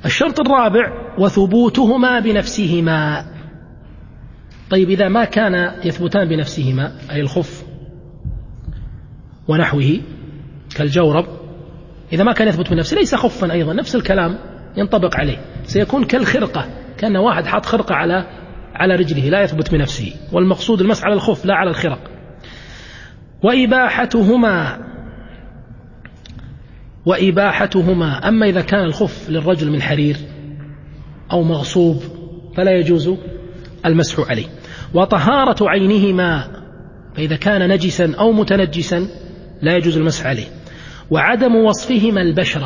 الشرط الرابع وثبوتهما بنفسهما. طيب إذا ما كان يثبتان بنفسهما، أي الخف ونحوه كالجورب، إذا ما كان يثبت بنفسه ليس خفا أيضا، نفس الكلام ينطبق عليه، سيكون كالخرقة، كان واحد حاط خرقة على رجله لا يثبت بنفسه، والمقصود المسح على الخف لا على الخرق. وإباحتهما أما إذا كان الخف للرجل من حرير أو مغصوب فلا يجوز المسح عليه. وطهارة عينهما، فإذا كان نجسا أو متنجسا لا يجوز المسح عليه. وعدم وصفهما البشرة،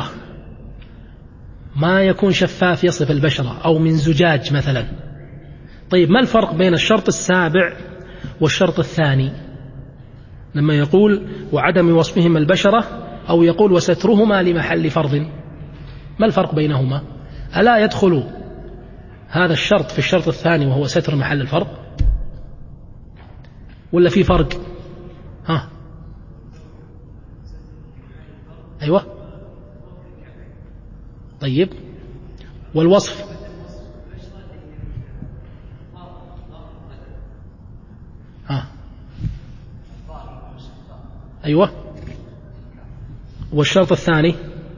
ما يكون شفاف يصف البشرة أو من زجاج مثلا. طيب ما الفرق بين الشرط السابع والشرط الثاني لما يقول وعدم وصفهما البشرة أو يقول وسترهما لمحل فرض؟ ما الفرق بينهما؟ ألا يدخل هذا الشرط في الشرط الثاني وهو ستر محل الفرض ولا في فرق؟ أيوة. طيب والوصف؟ أيوة. والشرط الثاني؟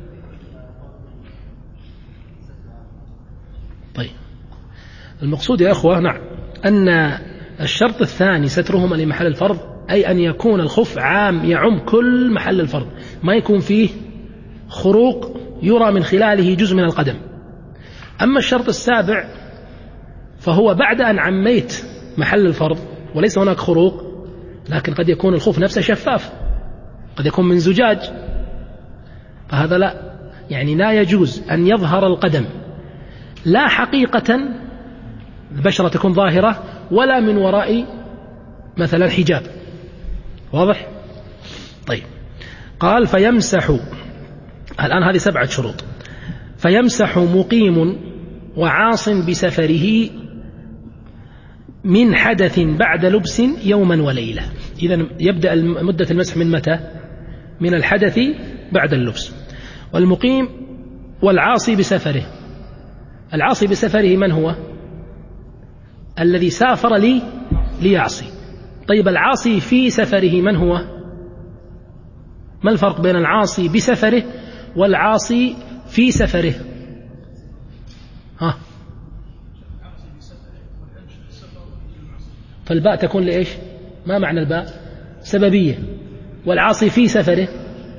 طيب المقصود يا أخوة نعم أن الشرط الثاني سترهما لمحل الفرض، أي أن يكون الخف عام يعم كل محل الفرض، ما يكون فيه خروق يرى من خلاله جزء من القدم. أما الشرط السابع فهو بعد أن عميت محل الفرض وليس هناك خروق، لكن قد يكون الخف نفسه شفاف، قد يكون من زجاج، فهذا لا، يعني لا يجوز أن يظهر القدم لا حقيقة البشرة تكون ظاهرة ولا من وراء مثلا حجاب. واضح؟ طيب قال فيمسح، الآن هذه 7 شروط. فيمسح مقيم وعاص بسفره من حدث بعد لبس يوما وليلة. إذن يبدأ مدة المسح من متى؟ من الحدث بعد اللبس. والمقيم والعاصي بسفره، العاصي بسفره من هو؟ الذي سافر ليعصي. طيب العاصي في سفره من هو؟ ما الفرق بين العاصي بسفره والعاصي في سفره؟ فالباء تكون لإيش؟ ما معنى الباء؟ سببية. والعاصي في سفره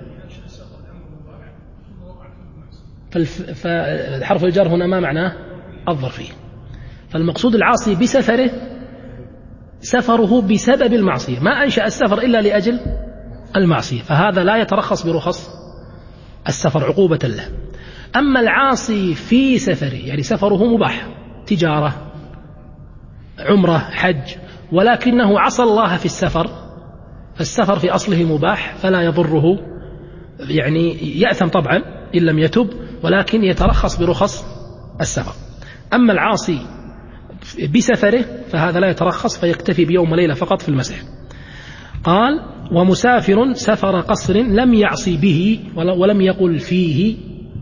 فالحرف الجر هنا ما معناه؟ الظرفية. فالمقصود العاصي بسفره سفره بسبب المعصية، ما أنشأ السفر إلا لأجل المعصية، فهذا لا يترخص برخص السفر عقوبة له. أما العاصي في سفره يعني سفره مباح، تجارة، عمرة، حج، ولكنه عصى الله في السفر، فالسفر في أصله مباح فلا يضره، يعني يأثم طبعا إن لم يتب، ولكن يترخص برخص السفر. أما العاصي بسفره فهذا لا يترخص، فيكتفي بيوم وليلة فقط في المسح. قال ومسافر سفر قصر لم يعصي به ولم يقل فيه،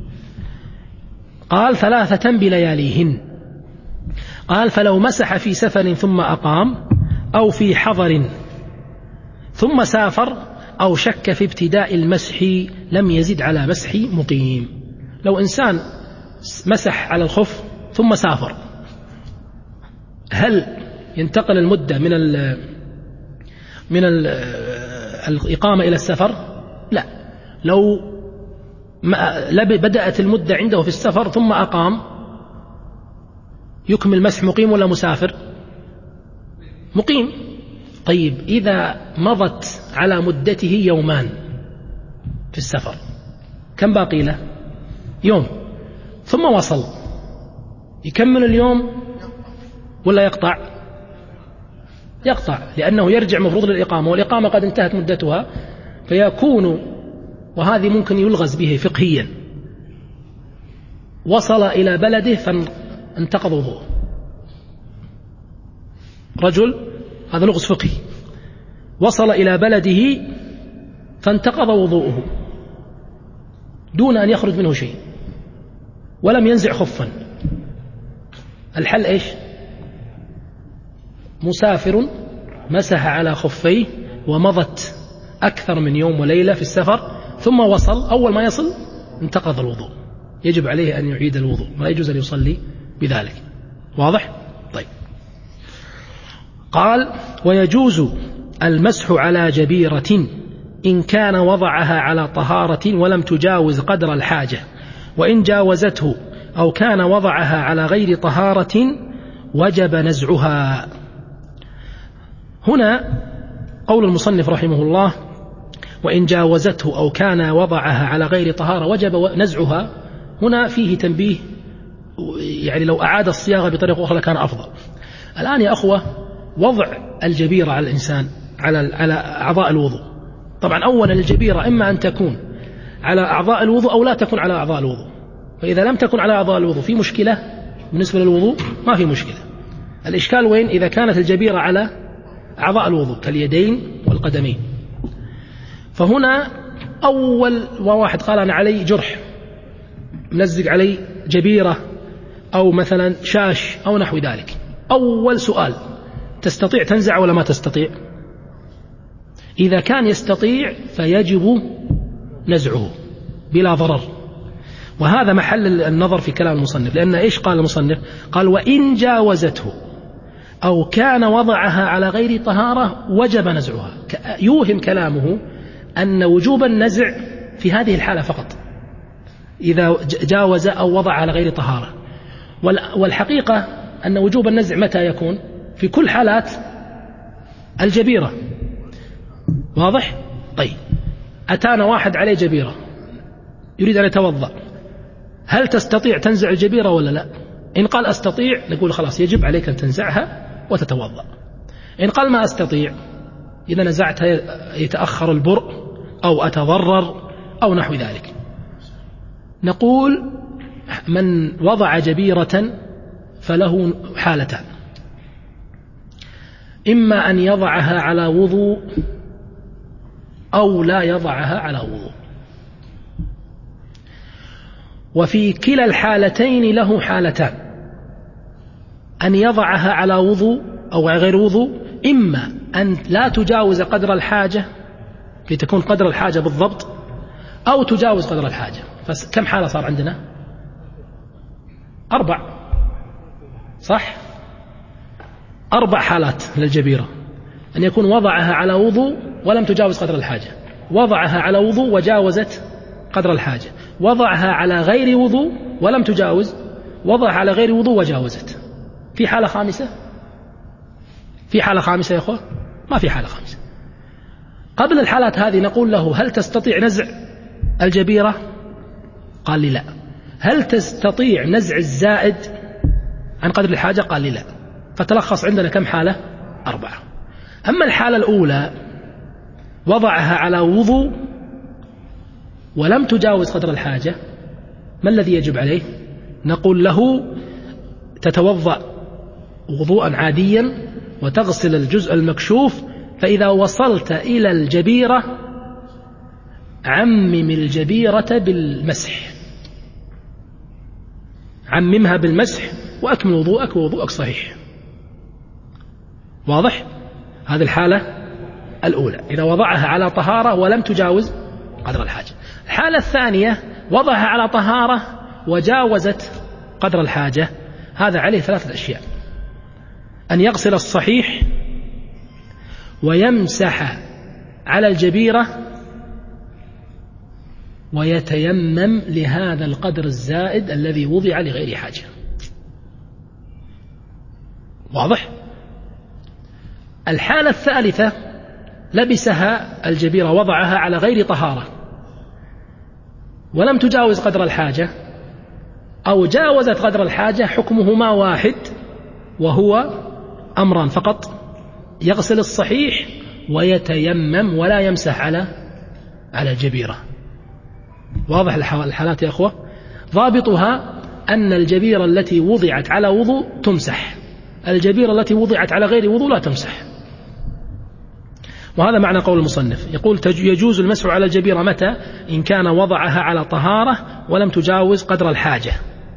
قال 3 بلياليهن. قال فلو مسح في سفر ثم أقام أو في حضر ثم سافر أو شك في ابتداء المسح لم يزد على مسح مقيم. لو إنسان مسح على الخف ثم سافر، هل ينتقل المدة من الإقامة إلى السفر؟ لا. لو بدأت المدة عنده في السفر ثم أقام يكمل مسح مقيم ولا مسافر؟ مقيم. طيب إذا مضت على مدته يومان في السفر، كم باقي له؟ يوم، ثم وصل، يكمل اليوم ولا يقطع؟ يقطع، لأنه يرجع مفروض للإقامة، والإقامة قد انتهت مدتها، فيكون، وهذه ممكن يلغز به فقهيا، وصل إلى بلده فانتقض وضوءه. رجل، هذا لغز فقهي، وصل إلى بلده فانتقض وضوءه دون أن يخرج منه شيء، ولم ينزع خفا، الحل إيش؟ مسافر مسح على خفيه ومضت أكثر من يوم وليلة في السفر، ثم وصل، أول ما يصل انتقض الوضوء، يجب عليه أن يعيد الوضوء، ما يجوز أن يصلي بذلك. واضح؟ طيب. قال: ويجوز المسح على جبيرة إن كان وضعها على طهارة ولم تجاوز قدر الحاجة، وإن جاوزته أو كان وضعها على غير طهارة وجب نزعها. هنا قول المصنف رحمه الله: وإن جاوزته أو كان وضعها على غير طهارة وجب نزعها، هنا فيه تنبيه، يعني لو أعاد الصياغة بطريقة أخرى كان أفضل. الآن يا أخوة، وضع الجبيرة على الإنسان على أعضاء الوضوء، طبعا أولا الجبيرة إما أن تكون على أعضاء الوضوء أو لا تكون على أعضاء الوضوء، فإذا لم تكن على أعضاء الوضوء في مشكلة بالنسبة للوضوء؟ ما في مشكلة. الإشكال وين؟ إذا كانت الجبيرة على أعضاء الوضوء كاليدين والقدمين. فهنا أول واحد قال أنا علي جرح، منزق علي جبيرة أو مثلا شاش أو نحو ذلك، أول سؤال: تستطيع تنزع ولا ما تستطيع؟ إذا كان يستطيع فيجب نزعه بلا ضرر، وهذا محل النظر في كلام المصنف، لأن إيش قال المصنف؟ قال: وإن جاوزته أو كان وضعها على غير طهارة وجب نزعها. يوهم كلامه أن وجوب النزع في هذه الحالة فقط، إذا جاوز أو وضع على غير طهارة. والحقيقة أن وجوب النزع متى يكون؟ في كل حالات الجبيرة. واضح؟ طيب، أتانا واحد عليه جبيرة يريد أن يتوضأ، هل تستطيع تنزع الجبيرة ولا لا؟ إن قال أستطيع نقول خلاص يجب عليك أن تنزعها وتتوضأ. إن قال ما أستطيع، إذا نزعتها يتأخر البرء أو أتضرر أو نحو ذلك. نقول من وضع جبيرة فله حالتان: إما أن يضعها على وضوء أو لا يضعها على وضوء، وفي كلا الحالتين له حالتان: أن يضعها على وضوء أو غير وضوء، إما أن لا تجاوز قدر الحاجة لتكون قدر الحاجة بالضبط، أو تجاوز قدر الحاجة. فكم حالة صار عندنا؟ 4، صح؟ 4 حالات للجبيرة: أن يكون وضعها على وضوء ولم تجاوز قدر الحاجة، وضعها على وضوء وجاوزت قدر الحاجة، وضعها على غير وضوء ولم تجاوز، وضعها على غير وضوء وجاوزت. في حالة خامسة؟ في حالة خامسة يا أخوة؟ ما في حالة خامسة. قبل الحالات هذه نقول له: هل تستطيع نزع الجبيرة؟ قال لي لا. هل تستطيع نزع الزائد عن قدر الحاجة؟ قال لي لا. فتلخص عندنا كم حالة؟ 4. أما الحالة الأولى وضعها على وضوء ولم تجاوز قدر الحاجة، ما الذي يجب عليه؟ نقول له: تتوضأ وضوءا عاديا وتغسل الجزء المكشوف، فإذا وصلت إلى الجبيرة عمم الجبيرة بالمسح، عممها بالمسح وأكمل وضوءك ووضوءك صحيح. واضح؟ هذه الحالة الأولى إذا وضعها على طهارة ولم تجاوز قدر الحاجة. الحالة الثانية وضعها على طهارة وجاوزت قدر الحاجة، هذا عليه 3 أشياء: أن يغسل الصحيح، ويمسح على الجبيرة، ويتيمم لهذا القدر الزائد الذي وضع لغير حاجة. واضح؟ الحالة الثالثة لبسها الجبيرة، وضعها على غير طهارة ولم تجاوز قدر الحاجة، أو جاوزت قدر الحاجة، حكمهما واحد، وهو أمران فقط: يغسل الصحيح ويتيمم ولا يمسح على الجبيرة. واضح الحالات يا أخوة؟ ضابطها أن الجبيرة التي وضعت على وضوء تمسح، الجبيرة التي وضعت على غير وضوء لا تمسح. وهذا معنى قول المصنف، يقول: يجوز المسح على الجبيرة متى؟ إن كان وضعها على طهارة ولم تجاوز قدر الحاجة.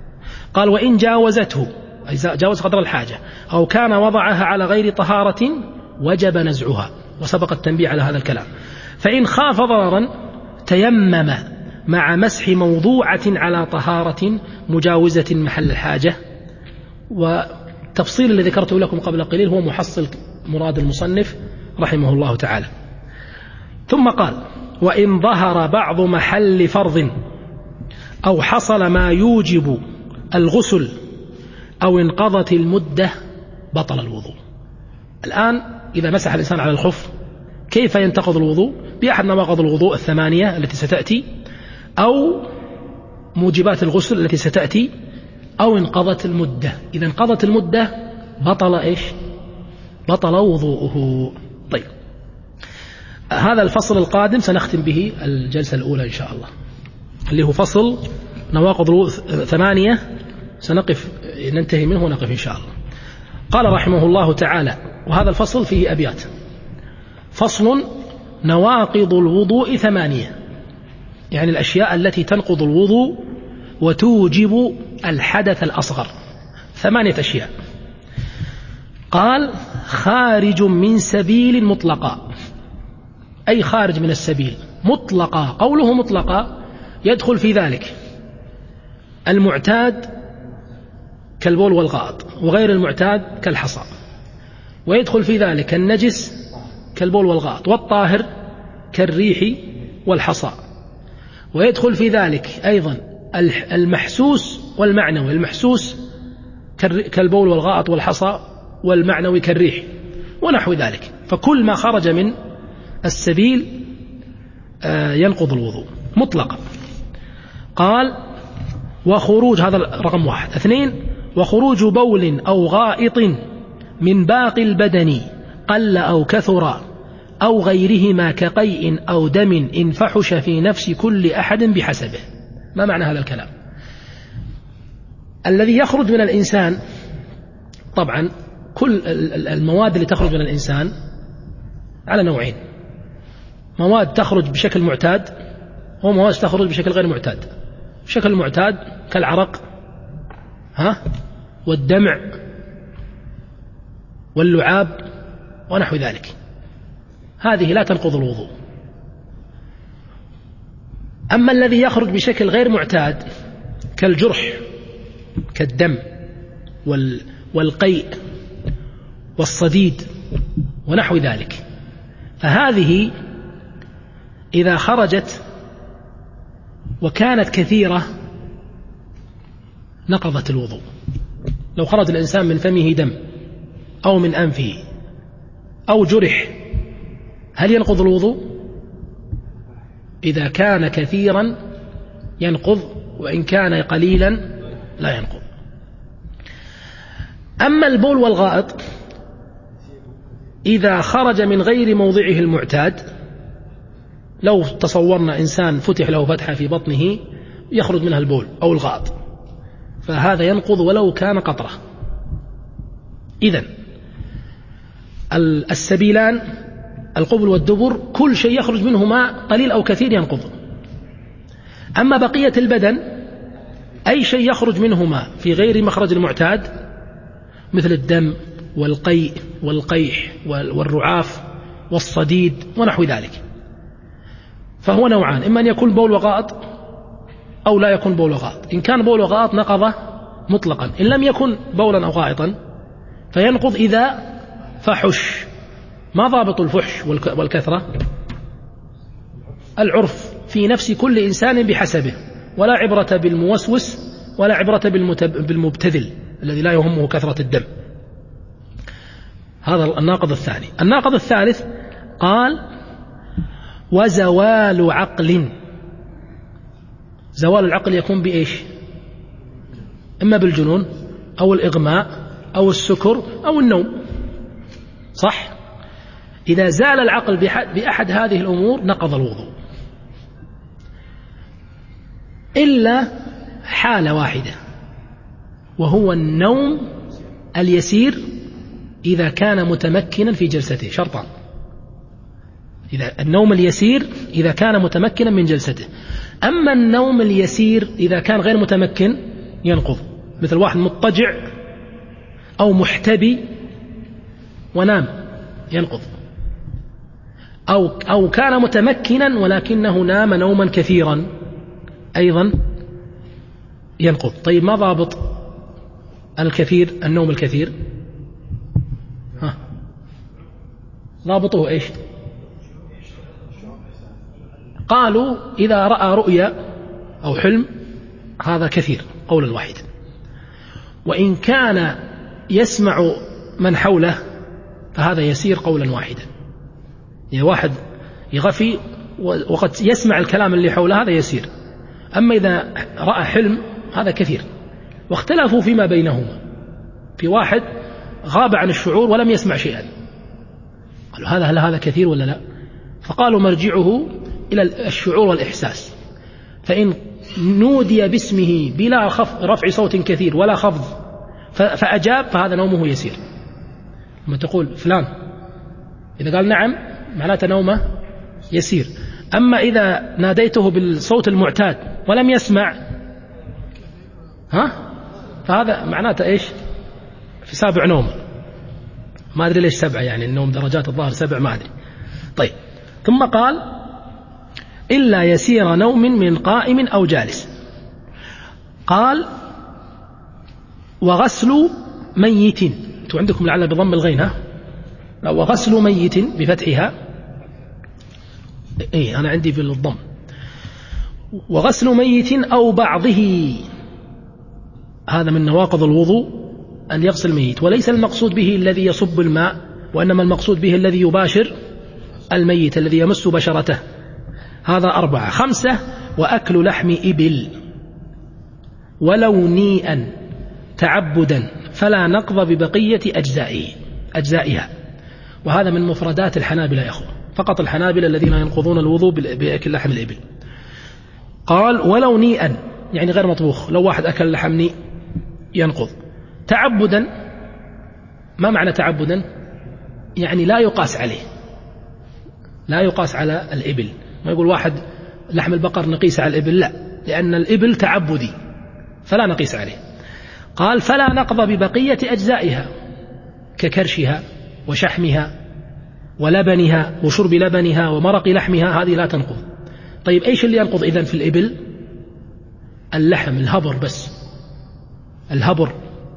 قال وإن جاوزته، أي جاوز قدر الحاجة، أو كان وضعها على غير طهارة وجب نزعها، وسبق التنبيه على هذا الكلام. فإن خاف ضررا تيمم مع مسح موضوعة على طهارة مجاوزة محل الحاجة. والتفصيل الذي ذكرته لكم قبل قليل هو محصل مراد المصنف رحمه الله تعالى. ثم قال وإن ظهر بعض محل فرض أو حصل ما يوجب الغسل أو انقضت المدة بطل الوضوء. الآن إذا مسح الإنسان على الخف كيف ينتقض الوضوء؟ بأحد نواقض الوضوء 8 التي ستأتي، أو موجبات الغسل التي ستأتي، أو انقضت المدة. إذا انقضت المدة بطل إيش؟ بطل وضوءه. طيب، هذا الفصل القادم سنختم به الجلسة الأولى إن شاء الله، اللي هو فصل نواقض الوضوء 8 سنقف ننتهي منه ونقف إن شاء الله. قال رحمه الله تعالى، وهذا الفصل فيه أبيات: فصل نواقض الوضوء 8، يعني الأشياء التي تنقض الوضوء وتوجب الحدث الأصغر، 8 أشياء. قال خارج من سبيل مطلقا، أي خارج من السبيل مطلقا. قوله مطلقا يدخل في ذلك المعتاد كالبول والغائط، وغير المعتاد كالحصى، ويدخل في ذلك النجس كالبول والغائط، والطاهر كالريح والحصى، ويدخل في ذلك أيضا المحسوس والمعنوي. المحسوس كالبول والغائط والحصى، والمعنوي كالريح ونحو ذلك. فكل ما خرج من السبيل ينقض الوضوء مطلقا. قال وخروج، هذا رقم 1. 2 وخروج بول أو غائط من باقي البدن قل أو كثر أو غيرهما كقيء أو دم إن فحش في نفس كل أحد بحسبه. ما معنى هذا الكلام؟ الذي يخرج من الإنسان، طبعا كل المواد اللي تخرج من الإنسان على نوعين: مواد تخرج بشكل معتاد ومواد تخرج بشكل غير معتاد. بشكل معتاد كالعرق والدمع واللعاب ونحو ذلك، هذه لا تنقض الوضوء. أما الذي يخرج بشكل غير معتاد كالجرح كالدم والقيء والصديد ونحو ذلك، فهذه إذا خرجت وكانت كثيرة نقضت الوضوء. لو خرج الإنسان من فمه دم أو من أنفه أو جرح، هل ينقض الوضوء؟ إذا كان كثيرا ينقض، وإن كان قليلا لا ينقض. أما البول والغائط إذا خرج من غير موضعه المعتاد، لو تصورنا إنسان فتح له فتحة في بطنه يخرج منها البول أو الغائط، فهذا ينقض ولو كان قطرة. إذن السبيلان القبل والدبر كل شيء يخرج منهما قليل أو كثير ينقض. أما بقية البدن أي شيء يخرج منهما في غير مخرج المعتاد مثل الدم والقيء والقيح والرعاف والصديد ونحو ذلك، فهو نوعان: إما أن يكون بول وغائط أو لا يكون بول وغائط. إن كان بول وغائط نقض مطلقا، إن لم يكن بولا أو غائطا فينقض إذا فحش. ما ضابط الفحش والكثرة؟ العرف في نفس كل إنسان بحسبه، ولا عبرة بالموسوس ولا عبرة بالمبتذل الذي لا يهمه كثرة الدم. هذا الناقض الثاني. الناقض الثالث قال وزوال عقل. زوال العقل يكون بإيش؟ إما بالجنون أو الإغماء أو السكر أو النوم، صح؟ إذا زال العقل بأحد هذه الأمور نقض الوضوء، إلا حالة واحدة، وهو النوم اليسير إذا كان متمكنا في جلسته. شرطان: إذا النوم اليسير إذا كان متمكنا من جلسته. أما النوم اليسير إذا كان غير متمكن ينقض. مثل واحد مضطجع أو ونام ينقض، أو كان متمكنا ولكنه نام نوما كثيرا أيضا ينقض. طيب ما ضابط الكثير، النوم الكثير؟ ضابطه إيش؟ قالوا إذا رأى رؤيا أو حلم هذا كثير قولا واحدا، وإن كان يسمع من حوله فهذا يسير قولا واحدا. يعني واحد يغفي وقد يسمع الكلام اللي حوله هذا يسير، أما إذا رأى حلم هذا كثير. واختلفوا فيما بينهما، في واحد غاب عن الشعور ولم يسمع شيئا، قالوا هل هذا كثير ولا لا؟ فقالوا مرجعه إلى الشعور والإحساس، فإن نودي باسمه بلا رفع صوت كثير ولا خفض فأجاب فهذا نومه يسير. لما تقول فلان إذا قال نعم معناته نومه يسير. أما إذا ناديته بالصوت المعتاد ولم يسمع فهذا معناته إيش؟ في 7 نوم. ما أدري ليش 7، يعني النوم درجات الظاهر 7 ما أدري. طيب ثم قال إلا يسير نوم من قائم أو جالس. قال وغسل ميت، أنتم عندكم لعل بضم الغين وغسل ميت بفتحها، أنا عندي في الضم. وغسل ميت أو بعضه، هذا من نواقض الوضوء أن يغسل ميت، وليس المقصود به الذي يصب الماء، وإنما المقصود به الذي يباشر الميت الذي يمس بشرته. هذا 4. 5 وأكل لحم إبل ولو نيئا تعبدا فلا نقض ببقية أجزائها. وهذا من مفردات الحنابلة يا أخوة، فقط الحنابلة الذين ينقضون الوضوء بأكل لحم الإبل. قال ولو نيئا يعني غير مطبوخ، لو واحد أكل لحم نيء ينقض. تعبدا، ما معنى تعبدا؟ يعني لا يقاس عليه، لا يقاس على الإبل. ما يقول واحد لحم البقر نقيس على الإبل، لا، لأن الإبل تعبدي فلا نقيس عليه. قال فلا نقض ببقية أجزائها ككرشها وشحمها ولبنها وشرب لبنها ومرق لحمها، هذه لا تنقض. طيب إيش اللي ينقض إذن في الإبل؟ اللحم، الهبر، بس الهبر.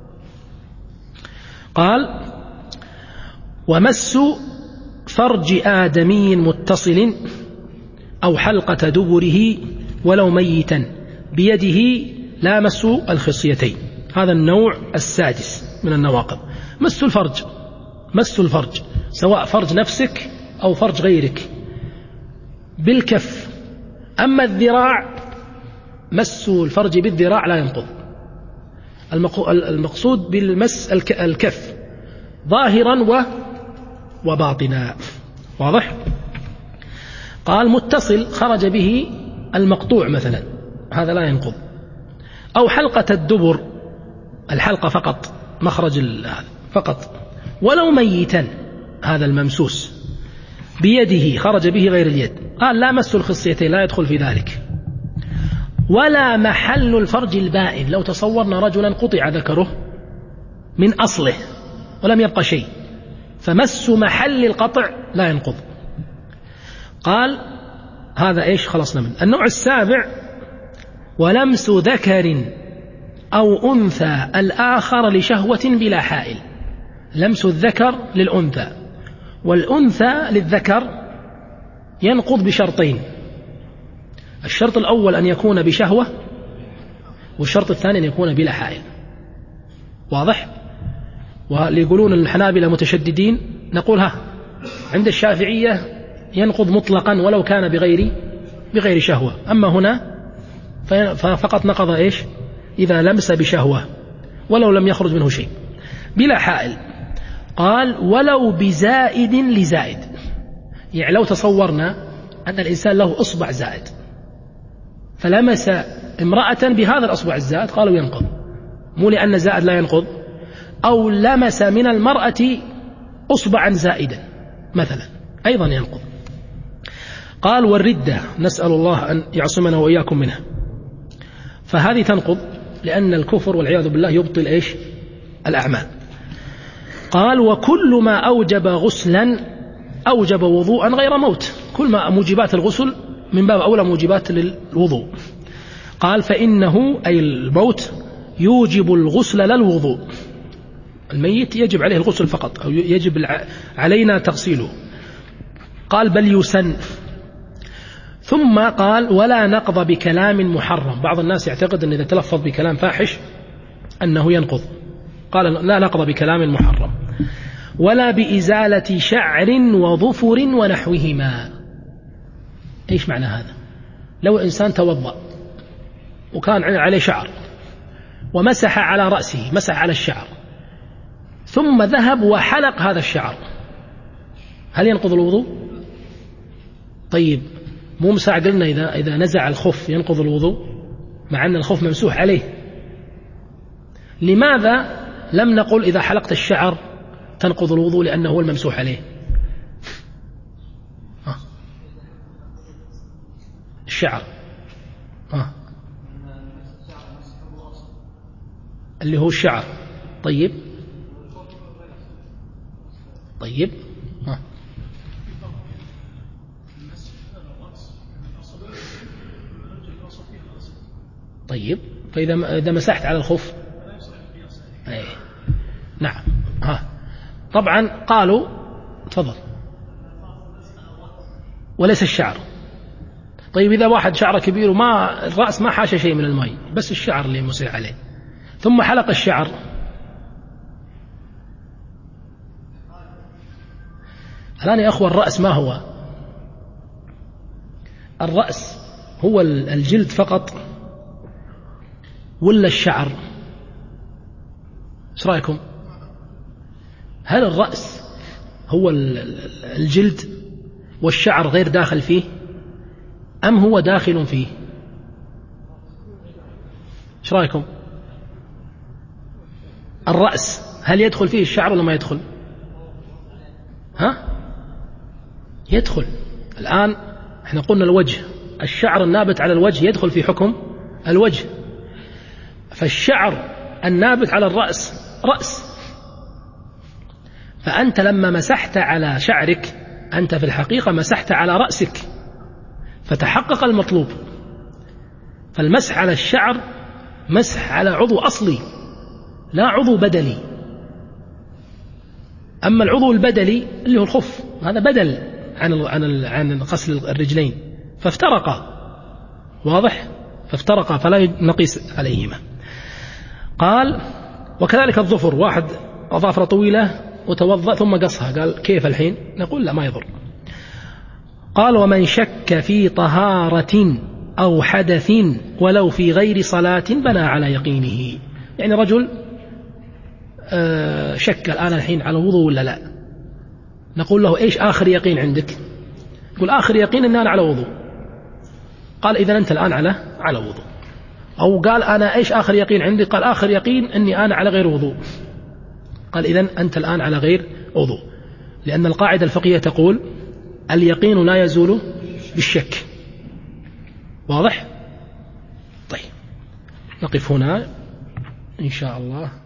قال ومس فرج آدمي متصل أو حلقة دبره ولو ميتا بيده لا مس الخصيتين. هذا النوع 6 من النواقض. مس الفرج سواء فرج نفسك أو فرج غيرك بالكف. أما الذراع، مس الفرج بالذراع لا ينقض. المقصود بالمس الكف ظاهرا وباطنا، واضح؟ قال متصل خرج به المقطوع مثلا، هذا لا ينقض. أو حلقة الدبر، الحلقة فقط، مخرج هذا فقط. ولو ميتا، هذا الممسوس بيده خرج به غير اليد. قال لا مس الخصيتين، لا يدخل في ذلك. ولا محل الفرج البائن، لو تصورنا رجلا قطع ذكره من أصله ولم يبقى شيء، فمس محل القطع لا ينقض. قال هذا إيش؟ خلصنا منه. النوع 7 ولمس ذكر أو أنثى الآخر لشهوة بلا حائل. لمس الذكر للأنثى، والأنثى للذكر ينقض بشرطين: الشرط الأول أن يكون بشهوة، والشرط الثاني أن يكون بلا حائل. واضح؟ وليقولون الحنابلة متشددين، نقول عند الشافعية ينقض مطلقا ولو كان بغير شهوة، أما هنا فقط نقض إيش؟ إذا لمس بشهوة ولو لم يخرج منه شيء بلا حائل. قال ولو بزائد لزائد، يعني لو تصورنا أن الإنسان له إصبع زائد فلمس امرأة بهذا الأصبع الزائد، قالوا ينقض، مو لأن زائد لا ينقض. أو لمس من المرأة أصبعا زائدا مثلا، أيضا ينقض. قال والردة، نسأل الله أن يعصمنا وإياكم منها، فهذه تنقض لأن الكفر والعياذ بالله يبطل إيش؟ الأعمال. قال وكل ما أوجب غسلا أوجب وضوءا غير موت، كل ما موجبات الغسل من باب أولى موجبات للوضوء. قال فإنه أي الموت يوجب الغسل لا الوضوء، الميت يجب عليه الغسل فقط أو يجب علينا تغسيله. قال بل يسن. ثم قال ولا نقض بكلام محرم، بعض الناس يعتقد أن إذا تلفظ بكلام فاحش أنه ينقض، قال لا نقض بكلام محرم ولا بإزالة شعر وظفر ونحوهما. إيش معنى هذا؟ لو إنسان توضأ وكان عليه شعر ومسح على رأسه، مسح على الشعر، ثم ذهب وحلق هذا الشعر، هل ينقض الوضوء؟ طيب مو مساع قلنا إذا نزع الخف ينقض الوضوء مع أن الخف ممسوح عليه، لماذا لم نقل إذا حلقت الشعر تنقض الوضوء لأنه هو الممسوح عليه؟ الشعر اللي هو الشعر. طيب طيب فإذا مسحت على الخف نعم طبعا قالوا تفضل وليس الشعر. طيب إذا واحد شعره كبير وما الرأس ما حاش شيء من الماء، بس الشعر اللي مسح عليه ثم حلق الشعر، الآن يا أخوة الرأس ما هو؟ الرأس هو الجلد فقط ولا الشعر؟ ايش رأيكم؟ هل الرأس هو الجلد والشعر غير داخل فيه أم هو داخل فيه؟ ايش رأيكم؟ الرأس هل يدخل فيه الشعر ولا ما يدخل؟ يدخل. الآن احنا قلنا الوجه، الشعر النابت على الوجه يدخل في حكم الوجه، فالشعر النابت على الرأس رأس، فأنت لما مسحت على شعرك أنت في الحقيقة مسحت على رأسك، فتحقق المطلوب. فالمسح على الشعر مسح على عضو أصلي لا عضو بدلي. أما العضو البدلي اللي هو الخف هذا بدل عن غسل الرجلين، فافترقا، واضح؟ فافترقا فلا نقيس عليهما. قال وكذلك الظفر، واحد أظافر طويلة وتوضأ ثم قصها، قال كيف الحين؟ نقول لا ما يضر. قال ومن شك في طهارة أو حدث ولو في غير صلاة بنى على يقينه. يعني رجل شك الآن الحين على وضوء ولا لا، نقول له إيش آخر يقين عندك؟ يقول آخر يقين أن أنا على وضوء. قال إذن أنت الآن على وضوء. أو قال أنا إيش آخر يقين عندي؟ قال آخر يقين أني أنا على غير وضوء. قال إذن أنت الآن على غير وضوء، لأن القاعدة الفقهية تقول اليقين لا يزول بالشك. واضح؟ طيب نقف هنا إن شاء الله.